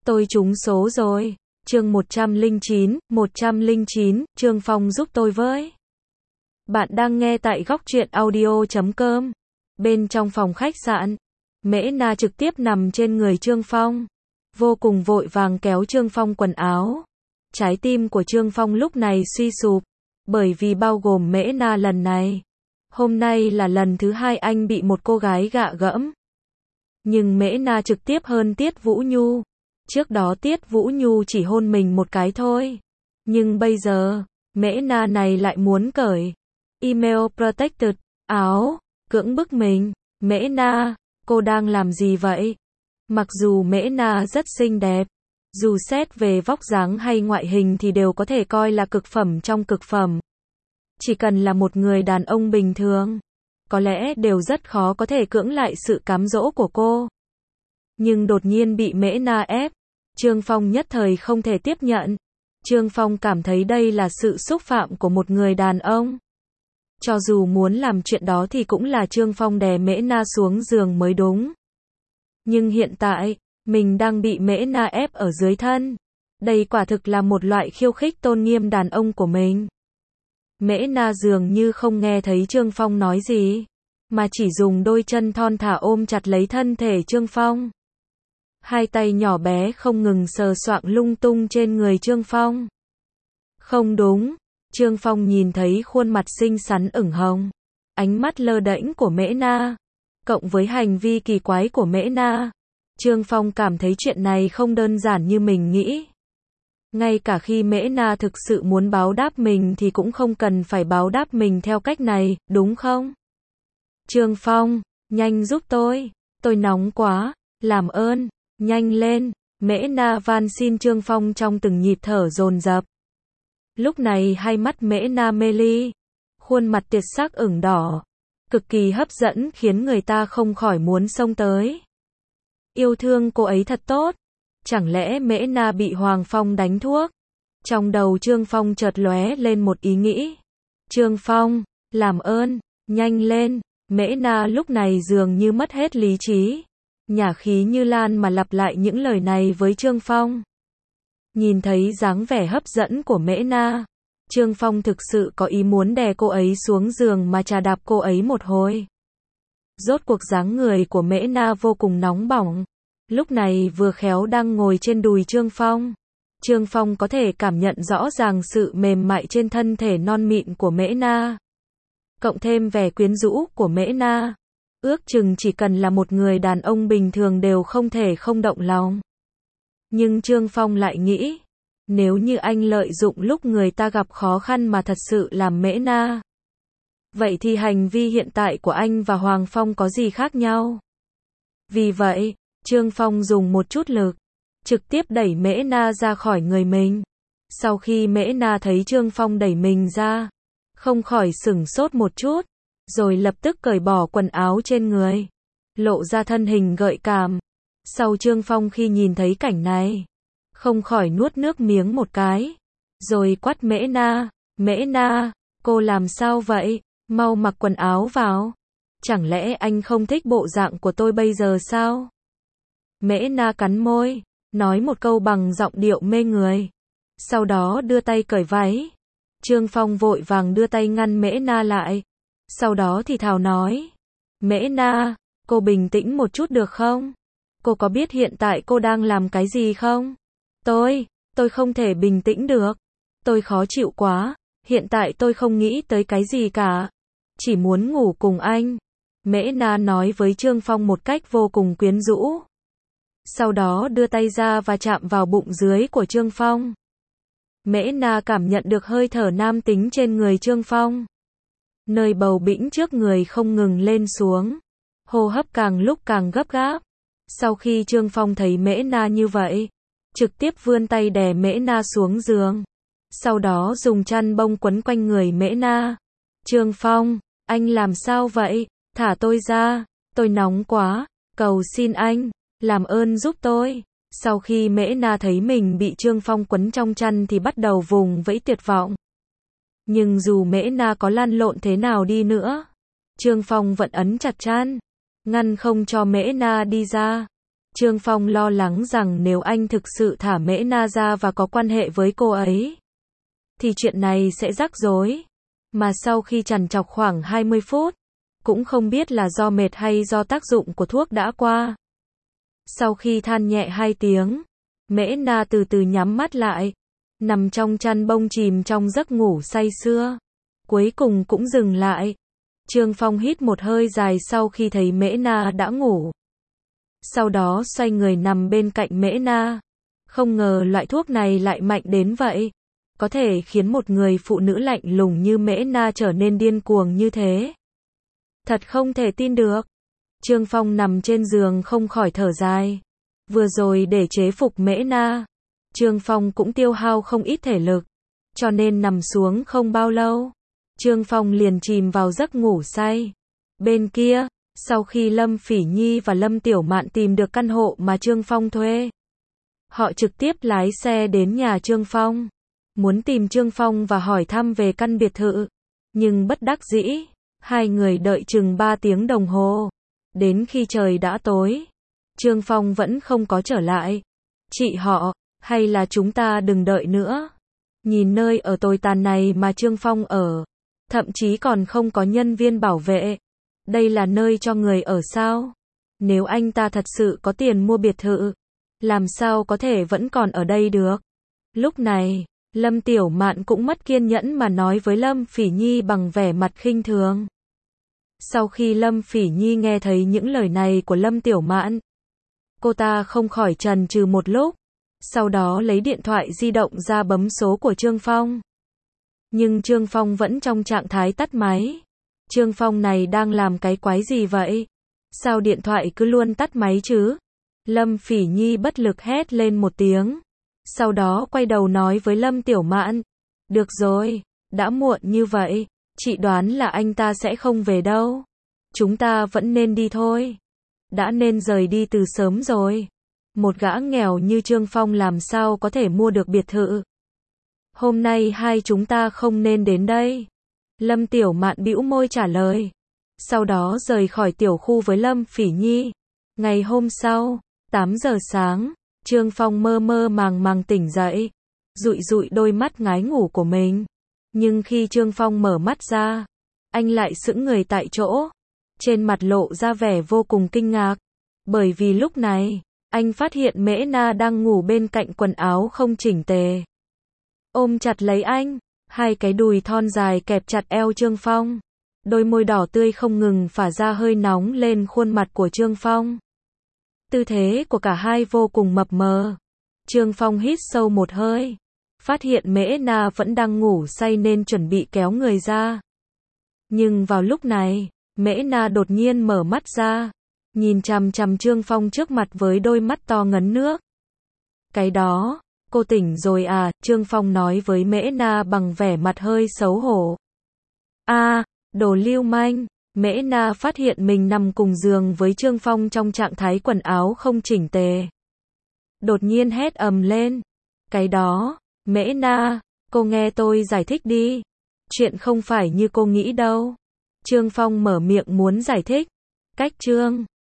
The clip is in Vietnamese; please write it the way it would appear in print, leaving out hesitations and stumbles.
Tôi trúng số rồi. Chương 109, Trương Phong giúp tôi với. Bạn đang nghe tại góc truyện audio.com. Bên trong phòng khách sạn, Mễ Na trực tiếp nằm trên người Trương Phong, vô cùng vội vàng kéo Trương Phong quần áo. Trái tim của Trương Phong lúc này suy sụp, bởi vì bao gồm Mễ Na lần này. Hôm nay là lần thứ hai anh bị một cô gái gạ gẫm. Nhưng Mễ Na trực tiếp hơn Tiết Vũ Nhu. Trước đó Tiết Vũ Nhu chỉ hôn mình một cái thôi. Nhưng bây giờ, Mễ Na này lại muốn cởi email protected, áo, cưỡng bức mình. Mễ Na, cô đang làm gì vậy? Mặc dù Mễ Na rất xinh đẹp, dù xét về vóc dáng hay ngoại hình thì đều có thể coi là cực phẩm trong cực phẩm. Chỉ cần là một người đàn ông bình thường, có lẽ đều rất khó có thể cưỡng lại sự cám dỗ của cô. Nhưng đột nhiên bị Mễ Na ép, Trương Phong nhất thời không thể tiếp nhận. Trương Phong cảm thấy đây là sự xúc phạm của một người đàn ông. Cho dù muốn làm chuyện đó thì cũng là Trương Phong đè Mễ Na xuống giường mới đúng. Nhưng hiện tại, mình đang bị Mễ Na ép ở dưới thân. Đây quả thực là một loại khiêu khích tôn nghiêm đàn ông của mình. Mễ Na dường như không nghe thấy Trương Phong nói gì, mà chỉ dùng đôi chân thon thả ôm chặt lấy thân thể Trương Phong. Hai tay nhỏ bé không ngừng sờ soạng lung tung trên người Trương Phong. Không đúng, Trương Phong nhìn thấy khuôn mặt xinh xắn ửng hồng, ánh mắt lơ đễnh của Mễ Na, cộng với hành vi kỳ quái của Mễ Na, Trương Phong cảm thấy chuyện này không đơn giản như mình nghĩ. Ngay cả khi Mễ Na thực sự muốn báo đáp mình thì cũng không cần phải báo đáp mình theo cách này, đúng không? Trương Phong, nhanh giúp tôi nóng quá, làm ơn, nhanh lên, Mễ Na van xin Trương Phong trong từng nhịp thở dồn dập. Lúc này hai mắt Mễ Na mê ly, khuôn mặt tiệt sắc ửng đỏ, cực kỳ hấp dẫn khiến người ta không khỏi muốn xông tới. Yêu thương cô ấy thật tốt. Chẳng lẽ Mễ Na bị Hoàng Phong đánh thuốc? Trong đầu Trương Phong chợt lóe lên một ý nghĩ. Trương Phong, làm ơn, nhanh lên. Mễ Na lúc này dường như mất hết lý trí, nhả khí như lan mà lặp lại những lời này với Trương Phong. Nhìn thấy dáng vẻ hấp dẫn của Mễ Na, Trương Phong thực sự có ý muốn đè cô ấy xuống giường mà chà đạp cô ấy một hồi. Rốt cuộc dáng người của Mễ Na vô cùng nóng bỏng. Lúc này vừa khéo đang ngồi trên đùi Trương Phong. Trương Phong có thể cảm nhận rõ ràng sự mềm mại trên thân thể non mịn của Mễ Na. Cộng thêm vẻ quyến rũ của Mễ Na. Ước chừng chỉ cần là một người đàn ông bình thường đều không thể không động lòng. Nhưng Trương Phong lại nghĩ, nếu như anh lợi dụng lúc người ta gặp khó khăn mà thật sự làm Mễ Na, vậy thì hành vi hiện tại của anh và Hoàng Phong có gì khác nhau? Vì vậy, Trương Phong dùng một chút lực, trực tiếp đẩy Mễ Na ra khỏi người mình. Sau khi Mễ Na thấy Trương Phong đẩy mình ra, không khỏi sửng sốt một chút, rồi lập tức cởi bỏ quần áo trên người, lộ ra thân hình gợi cảm. Sau Trương Phong khi nhìn thấy cảnh này, không khỏi nuốt nước miếng một cái, rồi quát Mễ Na, cô làm sao vậy? Mau mặc quần áo vào. Chẳng lẽ anh không thích bộ dạng của tôi bây giờ sao? Mễ Na cắn môi, nói một câu bằng giọng điệu mê người. Sau đó đưa tay cởi váy. Trương Phong vội vàng đưa tay ngăn Mễ Na lại. Sau đó thì thào nói. Mễ Na, cô bình tĩnh một chút được không? Cô có biết hiện tại cô đang làm cái gì không? Tôi không thể bình tĩnh được. Tôi khó chịu quá. Hiện tại tôi không nghĩ tới cái gì cả. Chỉ muốn ngủ cùng anh. Mễ Na nói với Trương Phong một cách vô cùng quyến rũ. Sau đó đưa tay ra và chạm vào bụng dưới của Trương Phong. Mễ Na cảm nhận được hơi thở nam tính trên người Trương Phong. Nơi bầu bĩnh trước người không ngừng lên xuống. Hô hấp càng lúc càng gấp gáp. Sau khi Trương Phong thấy Mễ Na như vậy, trực tiếp vươn tay đè Mễ Na xuống giường. Sau đó dùng chăn bông quấn quanh người Mễ Na. Trương Phong, anh làm sao vậy? Thả tôi ra, tôi nóng quá, cầu xin anh, làm ơn giúp tôi. Sau khi Mễ Na thấy mình bị Trương Phong quấn trong chăn thì bắt đầu vùng vẫy tuyệt vọng. Nhưng dù Mễ Na có lăn lộn thế nào đi nữa, Trương Phong vẫn ấn chặt chăn, ngăn không cho Mễ Na đi ra. Trương Phong lo lắng rằng nếu anh thực sự thả Mễ Na ra và có quan hệ với cô ấy, thì chuyện này sẽ rắc rối. Mà sau khi trằn trọc khoảng 20 phút, cũng không biết là do mệt hay do tác dụng của thuốc đã qua. Sau khi than nhẹ 2 tiếng, Mễ Na từ từ nhắm mắt lại, nằm trong chăn bông chìm trong giấc ngủ say sưa. Cuối cùng cũng dừng lại. Trương Phong hít một hơi dài sau khi thấy Mễ Na đã ngủ. Sau đó xoay người nằm bên cạnh Mễ Na. Không ngờ loại thuốc này lại mạnh đến vậy. Có thể khiến một người phụ nữ lạnh lùng như Mễ Na trở nên điên cuồng như thế. Thật không thể tin được. Trương Phong nằm trên giường không khỏi thở dài. Vừa rồi để chế phục Mễ Na, Trương Phong cũng tiêu hao không ít thể lực. Cho nên nằm xuống không bao lâu, Trương Phong liền chìm vào giấc ngủ say. Bên kia, sau khi Lâm Phỉ Nhi và Lâm Tiểu Mạn tìm được căn hộ mà Trương Phong thuê, họ trực tiếp lái xe đến nhà Trương Phong, muốn tìm Trương Phong và hỏi thăm về căn biệt thự. Nhưng bất đắc dĩ, hai người đợi chừng 3 tiếng đồng hồ. Đến khi trời đã tối, Trương Phong vẫn không có trở lại. Chị họ, hay là chúng ta đừng đợi nữa. Nhìn nơi ở tồi tàn này mà Trương Phong ở, thậm chí còn không có nhân viên bảo vệ. Đây là nơi cho người ở sao? Nếu anh ta thật sự có tiền mua biệt thự, làm sao có thể vẫn còn ở đây được? Lúc này, Lâm Tiểu Mạn cũng mất kiên nhẫn mà nói với Lâm Phỉ Nhi bằng vẻ mặt khinh thường. Sau khi Lâm Phỉ Nhi nghe thấy những lời này của Lâm Tiểu Mạn, cô ta không khỏi chần chừ một lúc, sau đó lấy điện thoại di động ra bấm số của Trương Phong. Nhưng Trương Phong vẫn trong trạng thái tắt máy. Trương Phong này đang làm cái quái gì vậy? Sao điện thoại cứ luôn tắt máy chứ? Lâm Phỉ Nhi bất lực hét lên một tiếng. Sau đó quay đầu nói với Lâm Tiểu Mạn. Được rồi, đã muộn như vậy, chị đoán là anh ta sẽ không về đâu. Chúng ta vẫn nên đi thôi. Đã nên rời đi từ sớm rồi. Một gã nghèo như Trương Phong làm sao có thể mua được biệt thự. Hôm nay hai chúng ta không nên đến đây. Lâm Tiểu Mạn bĩu môi trả lời. Sau đó rời khỏi tiểu khu với Lâm Phỉ Nhi. Ngày hôm sau, 8 giờ sáng, Trương Phong mơ mơ màng màng tỉnh dậy, dụi dụi đôi mắt ngái ngủ của mình. Nhưng khi Trương Phong mở mắt ra, anh lại sững người tại chỗ, trên mặt lộ ra vẻ vô cùng kinh ngạc, bởi vì lúc này, anh phát hiện Mễ Na đang ngủ bên cạnh quần áo không chỉnh tề. Ôm chặt lấy anh, hai cái đùi thon dài kẹp chặt eo Trương Phong, đôi môi đỏ tươi không ngừng phả ra hơi nóng lên khuôn mặt của Trương Phong. Tư thế của cả hai vô cùng mập mờ. Trương Phong hít sâu một hơi, phát hiện Mễ Na vẫn đang ngủ say nên chuẩn bị kéo người ra. Nhưng vào lúc này, Mễ Na đột nhiên mở mắt ra, nhìn chằm chằm Trương Phong trước mặt với đôi mắt to ngấn nước. Cái đó, cô tỉnh rồi à? Trương Phong nói với Mễ Na bằng vẻ mặt hơi xấu hổ. Đồ lưu manh. Mễ Na phát hiện mình nằm cùng giường với Trương Phong trong trạng thái quần áo không chỉnh tề. Đột nhiên hét ầm lên. Cái đó, Mễ Na, cô nghe tôi giải thích đi. Chuyện không phải như cô nghĩ đâu. Trương Phong mở miệng muốn giải thích. Cách Trương